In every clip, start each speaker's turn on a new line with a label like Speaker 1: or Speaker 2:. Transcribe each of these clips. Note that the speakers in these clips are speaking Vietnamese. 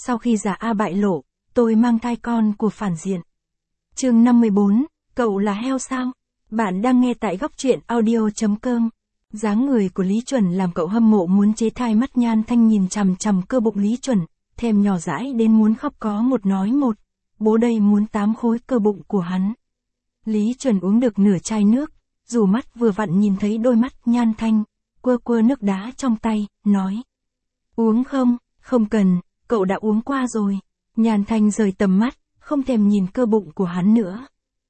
Speaker 1: sau khi giả A bại lộ, tôi mang thai con của phản diện. Chương 54, cậu là heo sao? Bạn đang nghe tại góc truyện audio.com. Dáng người của Lý Chuẩn làm cậu hâm mộ muốn chế thai mắt. Nhan Thanh nhìn chằm chằm cơ bụng Lý Chuẩn, thèm nhỏ dãi đến muốn khóc. Có một nói một, bố đây muốn 8 khối cơ bụng của hắn. Lý Chuẩn uống được nửa chai nước, dù mắt vừa vặn nhìn thấy đôi mắt Nhan Thanh, quơ quơ nước đá trong tay, nói. Uống không? Không cần, cậu đã uống qua rồi. Nhan Thanh rời tầm mắt, không thèm nhìn cơ bụng của hắn nữa.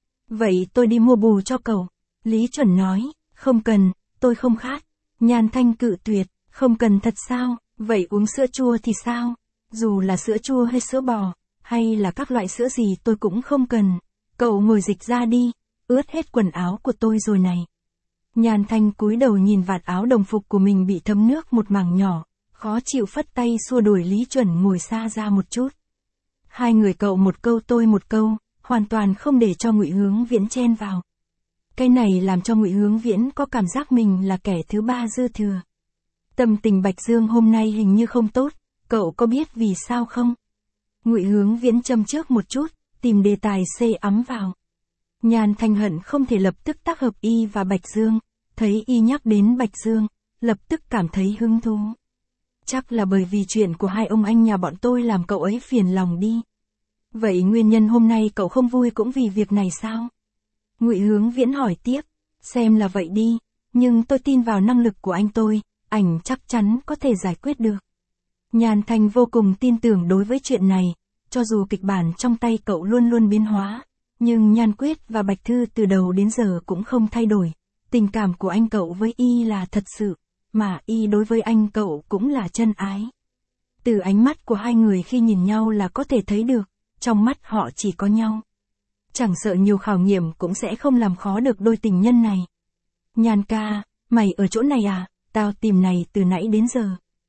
Speaker 1: Vậy tôi đi mua bù cho cậu. Lý Chuẩn nói, không cần, tôi không khát. Nhan Thanh cự tuyệt, không cần thật sao, vậy uống sữa chua thì sao? Dù là sữa chua hay sữa bò, hay là các loại sữa gì tôi cũng không cần. Cậu ngồi dịch ra đi, ướt hết quần áo của tôi rồi này. Nhan Thanh cúi đầu nhìn vạt áo đồng phục của mình bị thấm nước một mảng nhỏ, khó chịu phất tay xua đuổi Lý Chuẩn ngồi xa ra một chút. Hai người cậu một câu tôi một câu, hoàn toàn không để cho Ngụy Hướng Viễn chen vào. Cái này làm cho Ngụy Hướng Viễn có cảm giác mình là kẻ thứ ba dư thừa. Tâm tình Bạch Dương hôm nay hình như không tốt, cậu có biết vì sao không? Ngụy Hướng Viễn châm trước một chút, tìm đề tài xê ấm vào. Nhan Thanh hận không thể lập tức tác hợp y và Bạch Dương, thấy y nhắc đến Bạch Dương, lập tức cảm thấy hứng thú. Chắc là bởi vì chuyện của hai ông anh nhà bọn tôi làm cậu ấy phiền lòng đi. Vậy nguyên nhân hôm nay cậu không vui cũng vì việc này sao? Ngụy Hướng Viễn hỏi tiếp, xem là vậy đi, nhưng tôi tin vào năng lực của anh tôi, ảnh chắc chắn có thể giải quyết được. Nhan Thanh vô cùng tin tưởng đối với chuyện này, cho dù kịch bản trong tay cậu luôn luôn biến hóa, nhưng Nhan Quyết và Bạch Thư từ đầu đến giờ cũng không thay đổi. Tình cảm của anh cậu với y là thật sự, mà y đối với anh cậu cũng là chân ái. Từ ánh mắt của hai người khi nhìn nhau là có thể thấy được, trong mắt họ chỉ có nhau. Chẳng sợ nhiều khảo nghiệm cũng sẽ không làm khó được đôi tình nhân này. Nhan ca, mày ở chỗ này à? Tao tìm này từ nãy đến giờ.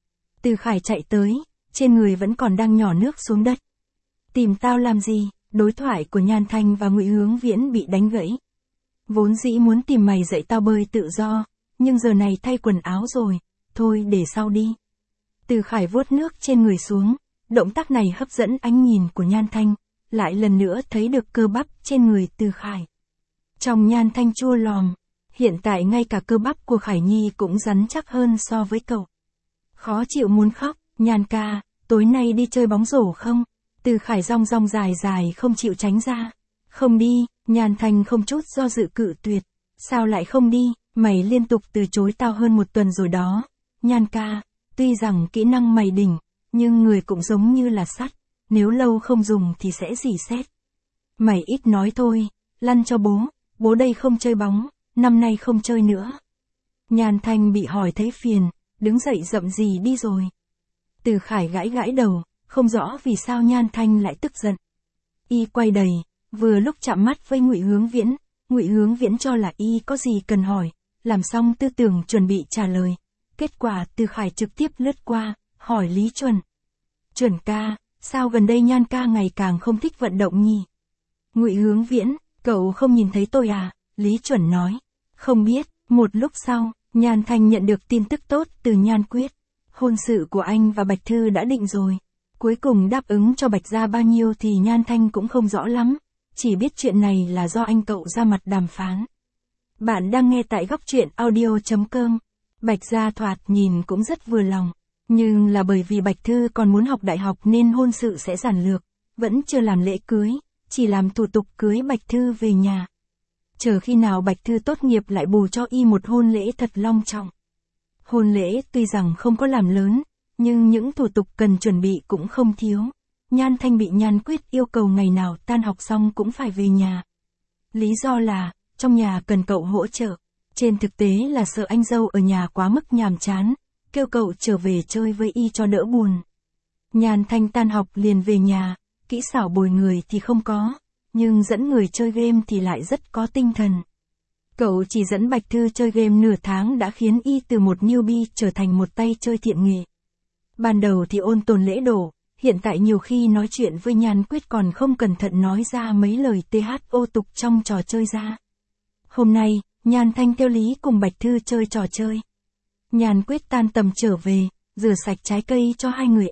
Speaker 1: Từ Khải chạy tới, trên người vẫn còn đang nhỏ nước xuống đất. Tìm tao làm gì? Đối thoại của Nhan Thanh và Ngụy Hướng Viễn bị đánh gãy. Vốn dĩ muốn tìm mày dạy tao bơi tự do, nhưng giờ này thay quần áo rồi, thôi để sau đi. Từ Khải vuốt nước trên người xuống, động tác này hấp dẫn ánh nhìn của Nhan Thanh, lại lần nữa thấy được cơ bắp trên người Từ Khải. Trong Nhan Thanh chua lòm, hiện tại ngay cả cơ bắp của Khải Nhi cũng rắn chắc hơn so với cậu. Khó chịu muốn khóc, Nhan ca, tối nay đi chơi bóng rổ không? Từ Khải rong rong dài dài không chịu tránh ra. Không đi, Nhan Thanh không chút do dự cự tuyệt. Sao lại không đi, mày liên tục từ chối tao hơn một tuần rồi đó. Nhan ca, tuy rằng kỹ năng mày đỉnh, nhưng người cũng giống như là sắt, nếu lâu không dùng thì sẽ rỉ sét. Mày ít nói thôi, lăn cho bố đây không chơi bóng, năm nay không chơi nữa. Nhan Thanh bị hỏi thấy phiền, đứng dậy rậm rì đi rồi. Từ Khải gãi gãi đầu, không rõ vì sao Nhan Thanh lại tức giận. Y quay đầy, vừa lúc chạm mắt với Ngụy Hướng Viễn, Ngụy Hướng Viễn cho là y có gì cần hỏi, làm xong tư tưởng chuẩn bị trả lời. Kết quả Từ Khải trực tiếp lướt qua, hỏi Lý Chuẩn. Chuẩn ca, sao gần đây Nhan ca ngày càng không thích vận động nhỉ? Ngụy Hướng Viễn, cậu không nhìn thấy tôi à? Lý Chuẩn nói. Không biết, một lúc sau, Nhan Thanh nhận được tin tức tốt từ Nhan Quyết. Hôn sự của anh và Bạch Thư đã định rồi. Cuối cùng đáp ứng cho Bạch gia bao nhiêu thì Nhan Thanh cũng không rõ lắm, chỉ biết chuyện này là do anh cậu ra mặt đàm phán. Bạn đang nghe tại góc truyện audio.com. Bạch gia thoạt nhìn cũng rất vừa lòng, nhưng là bởi vì Bạch Thư còn muốn học đại học nên hôn sự sẽ giản lược, vẫn chưa làm lễ cưới, chỉ làm thủ tục cưới Bạch Thư về nhà. Chờ khi nào Bạch Thư tốt nghiệp lại bù cho y một hôn lễ thật long trọng. Hôn lễ tuy rằng không có làm lớn, nhưng những thủ tục cần chuẩn bị cũng không thiếu. Nhan Thanh bị Nhan Quyết yêu cầu ngày nào tan học xong cũng phải về nhà. Lý do là, trong nhà cần cậu hỗ trợ. Trên thực tế là sợ anh dâu ở nhà quá mức nhàm chán, kêu cậu trở về chơi với y cho đỡ buồn. Nhan Thanh tan học liền về nhà, kỹ xảo bồi người thì không có, nhưng dẫn người chơi game thì lại rất có tinh thần. Cậu chỉ dẫn Bạch Thư chơi game nửa tháng đã khiến y từ một newbie trở thành một tay chơi thiện nghệ. Ban đầu thì ôn tồn lễ độ, hiện tại nhiều khi nói chuyện với Nhan Quyết còn không cẩn thận nói ra mấy lời THO tục trong trò chơi ra. Hôm nay, Nhan Thanh theo Lý cùng Bạch Thư chơi trò chơi. Nhan Quyết tan tầm trở về, rửa sạch trái cây cho hai người ăn,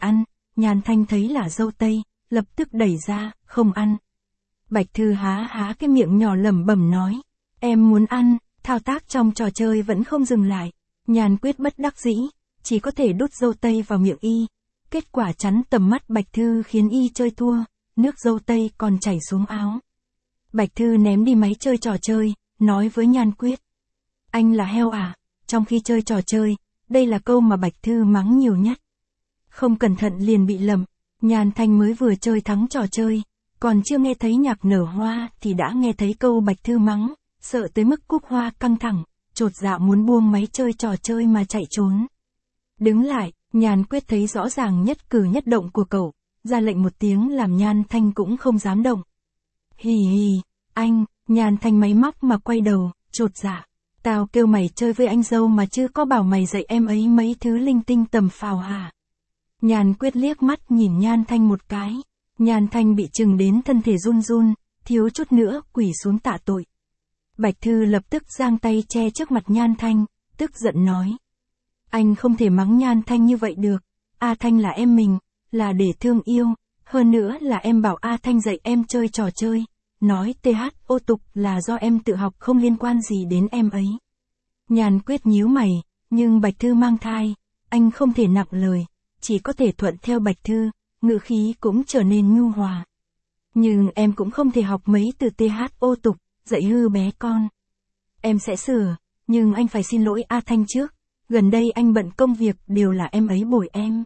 Speaker 1: Nhan Thanh thấy là dâu tây, lập tức đẩy ra, không ăn. Bạch Thư há há cái miệng nhỏ lẩm bẩm nói, em muốn ăn, thao tác trong trò chơi vẫn không dừng lại. Nhan Quyết bất đắc dĩ, chỉ có thể đút dâu tây vào miệng y. Kết quả chắn tầm mắt Bạch Thư khiến y chơi thua, nước dâu tây còn chảy xuống áo. Bạch Thư ném đi máy chơi trò chơi, nói với Nhan Quyết. Anh là heo à? Trong khi chơi trò chơi, đây là câu mà Bạch Thư mắng nhiều nhất. Không cẩn thận liền bị lầm, Nhan Thanh mới vừa chơi thắng trò chơi, còn chưa nghe thấy nhạc nở hoa thì đã nghe thấy câu Bạch Thư mắng, sợ tới mức Cúc Hoa căng thẳng, chột dạ muốn buông máy chơi trò chơi mà chạy trốn. Đứng lại, Nhan Quyết thấy rõ ràng nhất cử nhất động của cậu, ra lệnh một tiếng làm Nhan Thanh cũng không dám động. Hì hì, anh, Nhan Thanh máy móc mà quay đầu, chột dạ. Tao kêu mày chơi với anh dâu mà chưa có bảo mày dạy em ấy mấy thứ linh tinh tầm phào hả? Nhan Quyết liếc mắt nhìn Nhan Thanh một cái. Nhan Thanh bị chừng đến thân thể run run, thiếu chút nữa quỳ xuống tạ tội. Bạch Thư lập tức giang tay che trước mặt Nhan Thanh, tức giận nói. Anh không thể mắng Nhan Thanh như vậy được, A Thanh là em mình, là để thương yêu, hơn nữa là em bảo A Thanh dạy em chơi trò chơi, nói THO tục là do em tự học không liên quan gì đến em ấy. Nhan Quyết nhíu mày, nhưng Bạch Thư mang thai, anh không thể nặng lời, chỉ có thể thuận theo Bạch Thư, ngữ khí cũng trở nên nhu hòa. Nhưng em cũng không thể học mấy từ THO tục, dạy hư bé con. Em sẽ sửa, nhưng anh phải xin lỗi A Thanh trước, gần đây anh bận công việc đều là em ấy bồi em.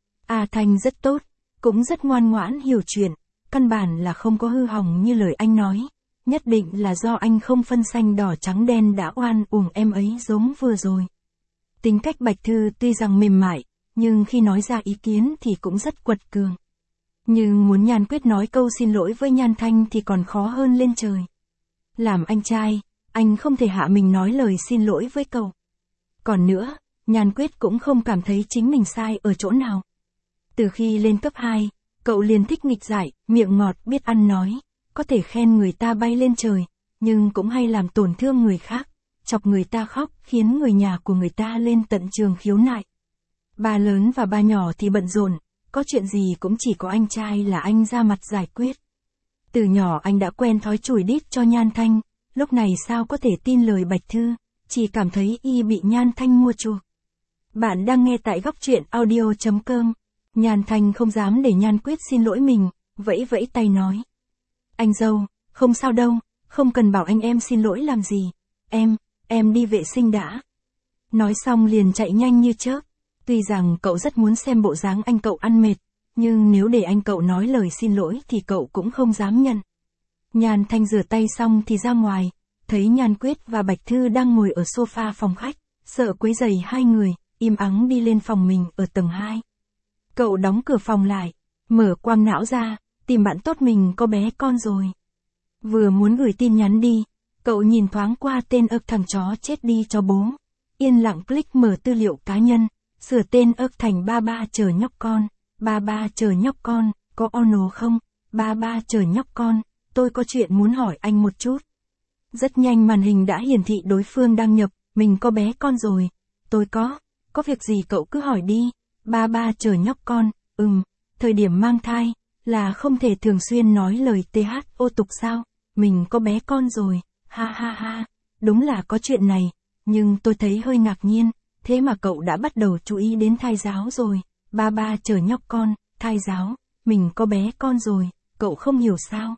Speaker 1: A Thanh rất tốt, cũng rất ngoan ngoãn hiểu chuyện, căn bản là không có hư hỏng như lời anh nói, nhất định là do anh không phân xanh đỏ trắng đen đã oan uổng em ấy giống vừa rồi. Tính cách Bạch Thư tuy rằng mềm mại, nhưng khi nói ra ý kiến thì cũng rất quật cường. Nhưng muốn Nhan Quyết nói câu xin lỗi với Nhan Thanh thì còn khó hơn lên trời. Làm anh trai, anh không thể hạ mình nói lời xin lỗi với cậu. Còn nữa, Nhan Quyết cũng không cảm thấy chính mình sai ở chỗ nào. Từ khi lên cấp 2, cậu liền thích nghịch giải, miệng ngọt biết ăn nói, có thể khen người ta bay lên trời, nhưng cũng hay làm tổn thương người khác, chọc người ta khóc khiến người nhà của người ta lên tận trường khiếu nại. Ba lớn và ba nhỏ thì bận rộn, có chuyện gì cũng chỉ có anh trai là anh ra mặt giải quyết. Từ nhỏ anh đã quen thói chủi đít cho Nhan Thanh, lúc này sao có thể tin lời Bạch Thư, chỉ cảm thấy y bị Nhan Thanh mua chuộc. Bạn đang nghe tại góc truyện audio.com. Nhan Thanh không dám để Nhan Quyết xin lỗi mình, vẫy vẫy tay nói. Anh dâu, không sao đâu, không cần bảo anh em xin lỗi làm gì, em đi vệ sinh đã. Nói xong liền chạy nhanh như chớp. Tuy rằng cậu rất muốn xem bộ dáng anh cậu ăn mệt, nhưng nếu để anh cậu nói lời xin lỗi thì cậu cũng không dám nhận. Nhan Thanh rửa tay xong thì ra ngoài, thấy Nhan Quyết và Bạch Thư đang ngồi ở sofa phòng khách, sợ quấy rầy hai người, im ắng đi lên phòng mình ở tầng 2. Cậu đóng cửa phòng lại, mở quang não ra, tìm bạn tốt mình có bé con rồi. Vừa muốn gửi tin nhắn đi, cậu nhìn thoáng qua tên thằng chó chết đi cho bố. Yên lặng click mở tư liệu cá nhân, sửa tên thành ba ba chờ nhóc con. Ba ba chờ nhóc con, có ono không? Ba ba chờ nhóc con, tôi có chuyện muốn hỏi anh một chút. Rất nhanh màn hình đã hiển thị đối phương đăng nhập, mình có bé con rồi. Tôi có việc gì cậu cứ hỏi đi. Ba ba chờ nhóc con, thời điểm mang thai, là không thể thường xuyên nói lời THO tục sao, mình có bé con rồi, ha ha ha, đúng là có chuyện này, nhưng tôi thấy hơi ngạc nhiên, thế mà cậu đã bắt đầu chú ý đến thai giáo rồi, ba ba chờ nhóc con, thai giáo, mình có bé con rồi, cậu không hiểu sao.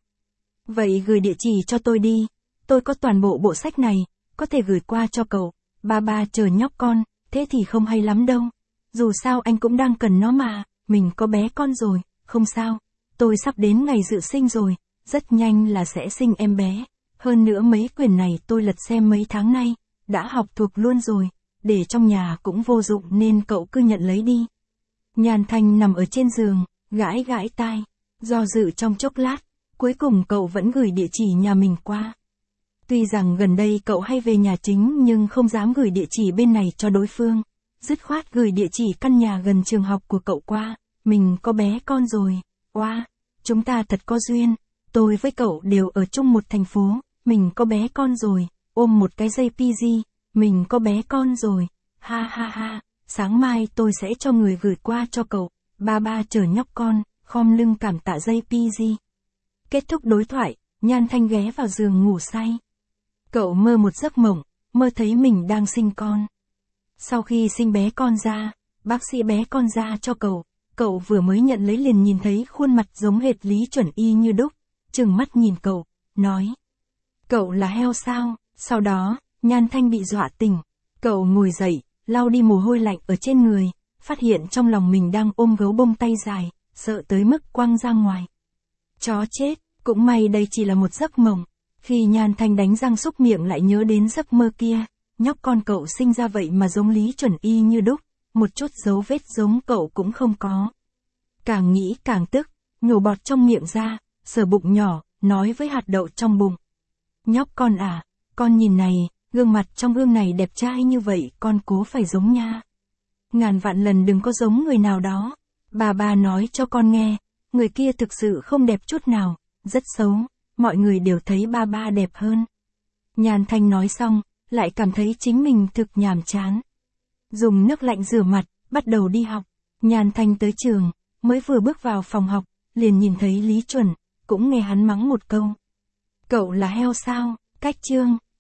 Speaker 1: Vậy gửi địa chỉ cho tôi đi, tôi có toàn bộ bộ sách này, có thể gửi qua cho cậu, ba ba chờ nhóc con, thế thì không hay lắm đâu. Dù sao anh cũng đang cần nó mà, mình có bé con rồi, không sao, tôi sắp đến ngày dự sinh rồi, rất nhanh là sẽ sinh em bé. Hơn nữa mấy quyển này tôi lật xem mấy tháng nay, đã học thuộc luôn rồi, để trong nhà cũng vô dụng nên cậu cứ nhận lấy đi. Nhan Thanh nằm ở trên giường, gãi gãi tai, do dự trong chốc lát, cuối cùng cậu vẫn gửi địa chỉ nhà mình qua. Tuy rằng gần đây cậu hay về nhà chính nhưng không dám gửi địa chỉ bên này cho đối phương. Dứt khoát gửi địa chỉ căn nhà gần trường học của cậu qua, mình có bé con rồi, oa, chúng ta thật có duyên, tôi với cậu đều ở chung một thành phố, mình có bé con rồi, ôm một cái dây PG, mình có bé con rồi, ha ha ha, sáng mai tôi sẽ cho người gửi qua cho cậu, Ba chờ nhóc con, khom lưng cảm tạ JPG. Kết thúc đối thoại, Nhan Thanh ghé vào giường ngủ say. Cậu mơ một giấc mộng, mơ thấy mình đang sinh con. Sau khi sinh bé con ra, bác sĩ bé con ra cho cậu vừa mới nhận lấy liền nhìn thấy khuôn mặt giống hệt Lý Chuẩn y như đúc, trừng mắt nhìn cậu, nói. Cậu là heo sao? Sau đó, Nhan Thanh bị dọa tỉnh. Cậu ngồi dậy, lau đi mồ hôi lạnh ở trên người, phát hiện trong lòng mình đang ôm gấu bông tay dài, sợ tới mức quăng ra ngoài. Chó chết, cũng may đây chỉ là một giấc mộng. Khi Nhan Thanh đánh răng xúc miệng lại nhớ đến giấc mơ kia, nhóc con cậu sinh ra vậy mà giống Lý Chuẩn y như đúc, một chút dấu vết giống cậu cũng không có. Càng nghĩ càng tức, nhổ bọt trong miệng ra, sờ bụng nhỏ, nói với hạt đậu trong bụng. Nhóc con à, con nhìn này, gương mặt trong gương này đẹp trai như vậy, con cố phải giống nha. Ngàn vạn lần đừng có giống người nào đó. Bà nói cho con nghe, người kia thực sự không đẹp chút nào, rất xấu, mọi người đều thấy ba đẹp hơn. Nhan Thanh nói xong, lại cảm thấy chính mình thực nhàm chán. Dùng nước lạnh rửa mặt, bắt đầu đi học. Nhan Thanh tới trường, mới vừa bước vào phòng học, liền nhìn thấy Lý Chuẩn, cũng nghe hắn mắng một câu. Cậu là heo sao? Cách chương.